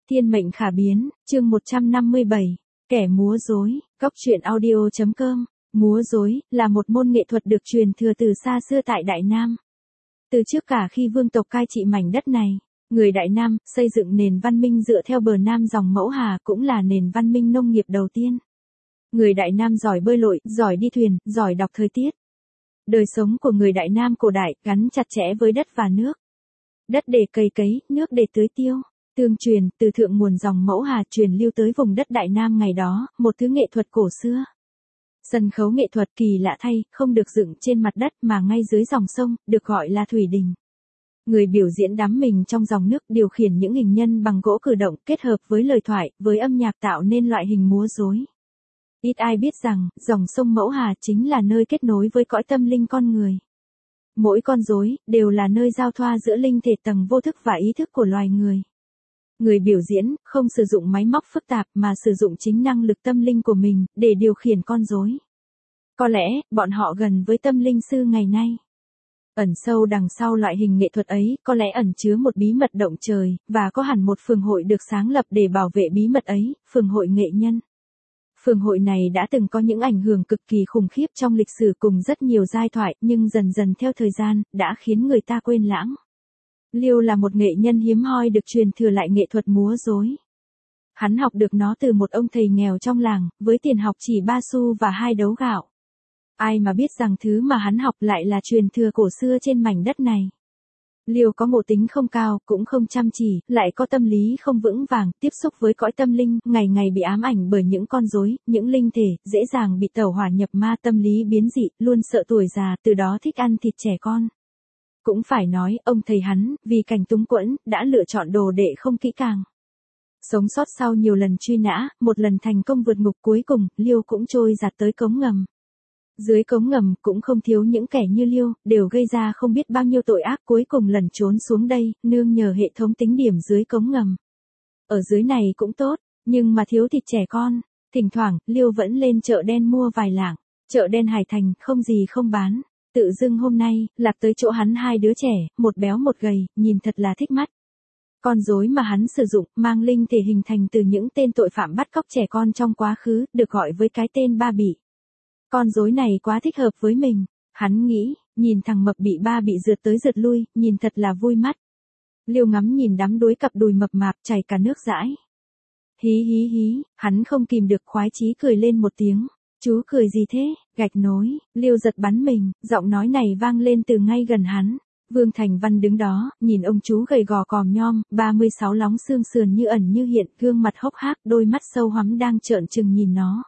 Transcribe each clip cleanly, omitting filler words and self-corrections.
Thiên mệnh khả biến, chương 157, kẻ múa rối, Cóc truyện audio.com. Múa rối là một môn nghệ thuật được truyền thừa từ xa xưa tại Đại Nam. Từ trước cả khi vương tộc cai trị mảnh đất này, người Đại Nam xây dựng nền văn minh dựa theo bờ Nam dòng Mẫu Hà cũng là nền văn minh nông nghiệp đầu tiên. Người Đại Nam giỏi bơi lội, giỏi đi thuyền, giỏi đọc thời tiết. Đời sống của người Đại Nam cổ đại gắn chặt chẽ với đất và nước. Đất để cày cấy, nước để tưới tiêu. Tương truyền, từ thượng nguồn dòng Mẫu Hà truyền lưu tới vùng đất Đại Nam ngày đó, một thứ nghệ thuật cổ xưa. Sân khấu nghệ thuật kỳ lạ thay, không được dựng trên mặt đất mà ngay dưới dòng sông, được gọi là thủy đình. Người biểu diễn đắm mình trong dòng nước điều khiển những hình nhân bằng gỗ cử động kết hợp với lời thoại, với âm nhạc tạo nên loại hình múa rối. Ít ai biết rằng, dòng sông Mẫu Hà chính là nơi kết nối với cõi tâm linh con người. Mỗi con rối đều là nơi giao thoa giữa linh thể tầng vô thức và ý thức của loài người. Người biểu diễn không sử dụng máy móc phức tạp mà sử dụng chính năng lực tâm linh của mình để điều khiển con rối. Có lẽ, bọn họ gần với tâm linh sư ngày nay. Ẩn sâu đằng sau loại hình nghệ thuật ấy có lẽ ẩn chứa một bí mật động trời, và có hẳn một phường hội được sáng lập để bảo vệ bí mật ấy, phường hội nghệ nhân. Phường hội này đã từng có những ảnh hưởng cực kỳ khủng khiếp trong lịch sử cùng rất nhiều giai thoại, nhưng dần dần theo thời gian, đã khiến người ta quên lãng. Liêu là một nghệ nhân hiếm hoi được truyền thừa lại nghệ thuật múa rối. Hắn học được nó từ một ông thầy nghèo trong làng, với tiền học chỉ 3 xu và 2 đấu gạo. Ai mà biết rằng thứ mà hắn học lại là truyền thừa cổ xưa trên mảnh đất này. Liêu có ngộ tính không cao, cũng không chăm chỉ, lại có tâm lý không vững vàng, tiếp xúc với cõi tâm linh, ngày ngày bị ám ảnh bởi những con rối, những linh thể, dễ dàng bị tẩu hỏa nhập ma, tâm lý biến dị, luôn sợ tuổi già, từ đó thích ăn thịt trẻ con. Cũng phải nói, ông thầy hắn, vì cảnh túng quẫn, đã lựa chọn đồ đệ không kỹ càng. Sống sót sau nhiều lần truy nã, một lần thành công vượt ngục, cuối cùng, Liêu cũng trôi giạt tới cống ngầm. Dưới cống ngầm cũng không thiếu những kẻ như Liêu, đều gây ra không biết bao nhiêu tội ác, cuối cùng lẩn trốn xuống đây, nương nhờ hệ thống tính điểm dưới cống ngầm. Ở dưới này cũng tốt, nhưng mà thiếu thịt trẻ con. Thỉnh thoảng, Liêu vẫn lên chợ đen mua vài lạng. Chợ đen Hải Thành, không gì không bán. Tự dưng hôm nay, lạc tới chỗ hắn 2 đứa trẻ, một béo một gầy, nhìn thật là thích mắt. Con rối mà hắn sử dụng, mang linh thể hình thành từ những tên tội phạm bắt cóc trẻ con trong quá khứ, được gọi với cái tên Ba Bị. Con rối này quá thích hợp với mình, hắn nghĩ, nhìn thằng mập bị Ba Bị rượt tới rượt lui, nhìn thật là vui mắt. Liêu ngắm nhìn đám đuối cặp đùi mập mạp chảy cả nước dãi. Hí hí hí, hắn không kìm được khoái chí cười lên một tiếng. Chú cười gì thế, gạch nối, Liêu giật bắn mình, giọng nói này vang lên từ ngay gần hắn. Vương Thành Văn đứng đó, nhìn ông chú gầy gò còm nhom, 36 lóng xương sườn như ẩn như hiện, gương mặt hốc hác, đôi mắt sâu hoắm đang trợn trừng nhìn nó.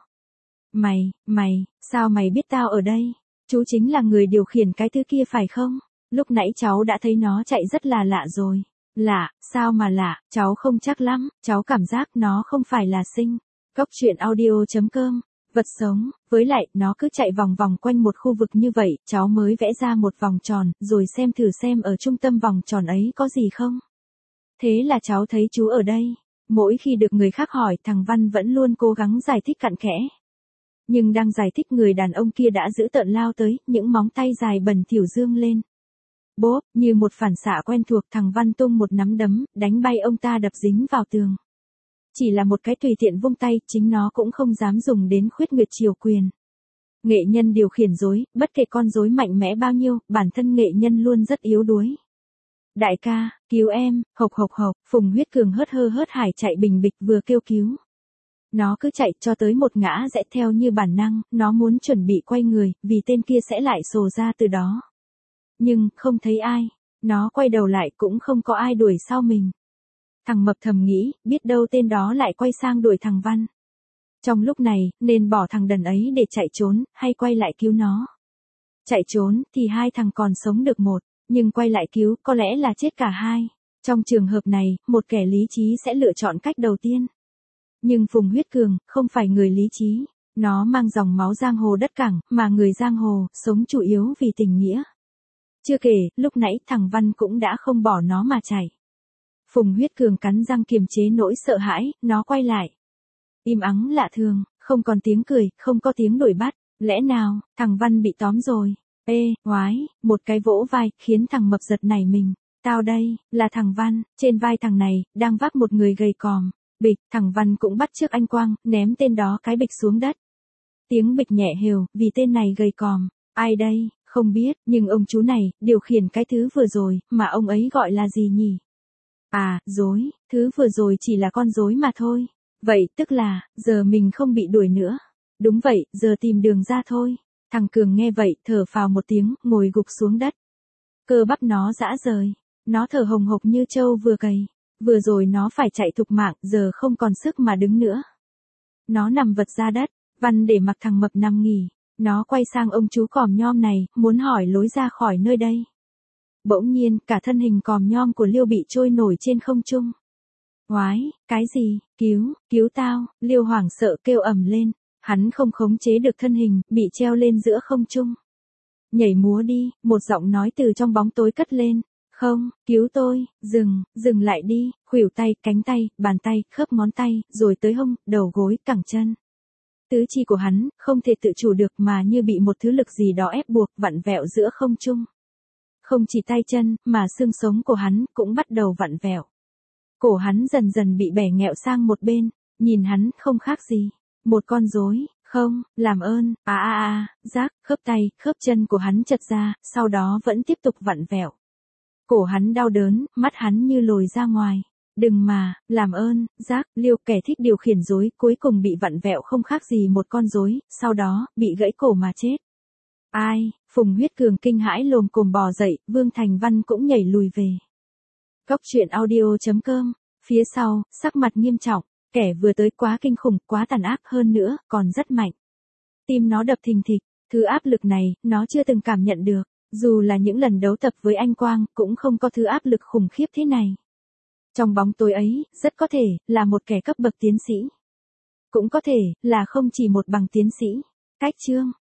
Mày, sao mày biết tao ở đây? Chú chính là người điều khiển cái thứ kia phải không? Lúc nãy cháu đã thấy nó chạy rất là lạ rồi. Lạ, sao mà lạ, cháu không chắc lắm, cháu cảm giác nó không phải là sinh. Cóc truyện audio.com. Vật sống, với lại, nó cứ chạy vòng vòng quanh một khu vực như vậy, cháu mới vẽ ra một vòng tròn, rồi xem thử xem ở trung tâm vòng tròn ấy có gì không. Thế là cháu thấy chú ở đây. Mỗi khi được người khác hỏi, thằng Văn vẫn luôn cố gắng giải thích cặn kẽ. Nhưng đang giải thích, người đàn ông kia đã giữ tợn lao tới, những móng tay dài bẩn thỉu dương lên. Bốp, như một phản xạ quen thuộc, thằng Văn tung một nắm đấm, đánh bay ông ta đập dính vào tường. Chỉ là một cái tùy tiện vung tay, chính nó cũng không dám dùng đến khuyết nguyệt triều quyền. Nghệ nhân điều khiển rối, bất kể con rối mạnh mẽ bao nhiêu, bản thân nghệ nhân luôn rất yếu đuối. Đại ca, cứu em, hộc hộc hộc, Phùng Huyết Cường hớt hơ hớt hải chạy bình bịch vừa kêu cứu. Nó cứ chạy cho tới một ngã rẽ, theo như bản năng, nó muốn chuẩn bị quay người, vì tên kia sẽ lại sồ ra từ đó. Nhưng, không thấy ai. Nó quay đầu lại cũng không có ai đuổi sau mình. Thằng mập thầm nghĩ, biết đâu tên đó lại quay sang đuổi thằng Văn. Trong lúc này, nên bỏ thằng đần ấy để chạy trốn, hay quay lại cứu nó. Chạy trốn, thì 2 thằng còn sống được một, nhưng quay lại cứu, có lẽ là chết cả 2. Trong trường hợp này, một kẻ lý trí sẽ lựa chọn cách đầu tiên. Nhưng Phùng Huyết Cường, không phải người lý trí. Nó mang dòng máu giang hồ đất cảng, mà người giang hồ, sống chủ yếu vì tình nghĩa. Chưa kể, lúc nãy thằng Văn cũng đã không bỏ nó mà chạy. Phùng Huyết Cường cắn răng kiềm chế nỗi sợ hãi, nó quay lại. Im ắng lạ thường, không còn tiếng cười, không có tiếng đuổi bắt. Lẽ nào, thằng Văn bị tóm rồi? Ê, ngoái, một cái vỗ vai, khiến thằng mập giật nảy mình. Tao đây, là thằng Văn, trên vai thằng này, đang vác một người gầy còm. Bịch, thằng Văn cũng bắt chước anh Quang, ném tên đó cái bịch xuống đất. Tiếng bịch nhẹ hều, vì tên này gầy còm. Ai đây, không biết, nhưng ông chú này, điều khiển cái thứ vừa rồi, mà ông ấy gọi là gì nhỉ? À, rối, thứ vừa rồi chỉ là con rối mà thôi. Vậy tức là, giờ mình không bị đuổi nữa. Đúng vậy, giờ tìm đường ra thôi. Thằng Cường nghe vậy, thở phào một tiếng, ngồi gục xuống đất. Cơ bắp nó rã rời. Nó thở hồng hộc như trâu vừa cày. Vừa rồi nó phải chạy thục mạng, giờ không còn sức mà đứng nữa. Nó nằm vật ra đất, Văn để mặc thằng mập nằm nghỉ. Nó quay sang ông chú còm nhom này, muốn hỏi lối ra khỏi nơi đây. Bỗng nhiên, cả thân hình còm nhom của Liêu bị trôi nổi trên không trung. Oái, cái gì, cứu tao, Liêu hoảng sợ kêu ầm lên. Hắn không khống chế được thân hình, bị treo lên giữa không trung. Nhảy múa đi, một giọng nói từ trong bóng tối cất lên. Không, cứu tôi, dừng lại đi, khuỷu tay, cánh tay, bàn tay, khớp ngón tay, rồi tới hông, đầu gối, cẳng chân. Tứ chi của hắn, không thể tự chủ được mà như bị một thứ lực gì đó ép buộc, vặn vẹo giữa không trung. Không chỉ tay chân, mà xương sống của hắn cũng bắt đầu vặn vẹo. Cổ hắn dần dần bị bẻ nghẹo sang một bên, nhìn hắn không khác gì. Một con rối, không, làm ơn, rác, khớp tay, khớp chân của hắn chật ra, sau đó vẫn tiếp tục vặn vẹo. Cổ hắn đau đớn, mắt hắn như lồi ra ngoài. Đừng mà, làm ơn, rác, Liêu kẻ thích điều khiển rối, cuối cùng bị vặn vẹo không khác gì một con rối, sau đó, bị gãy cổ mà chết. Ai, Phùng Huyết Cường kinh hãi lồm cồm bò dậy, Vương Thành Văn cũng nhảy lùi về. Cóc truyện audio.com, phía sau, sắc mặt nghiêm trọng, kẻ vừa tới quá kinh khủng, quá tàn ác hơn nữa, còn rất mạnh. Tim nó đập thình thịch, thứ áp lực này, nó chưa từng cảm nhận được, dù là những lần đấu tập với anh Quang, cũng không có thứ áp lực khủng khiếp thế này. Trong bóng tối ấy, rất có thể, là một kẻ cấp bậc tiến sĩ. Cũng có thể, là không chỉ một bằng tiến sĩ. Cách chương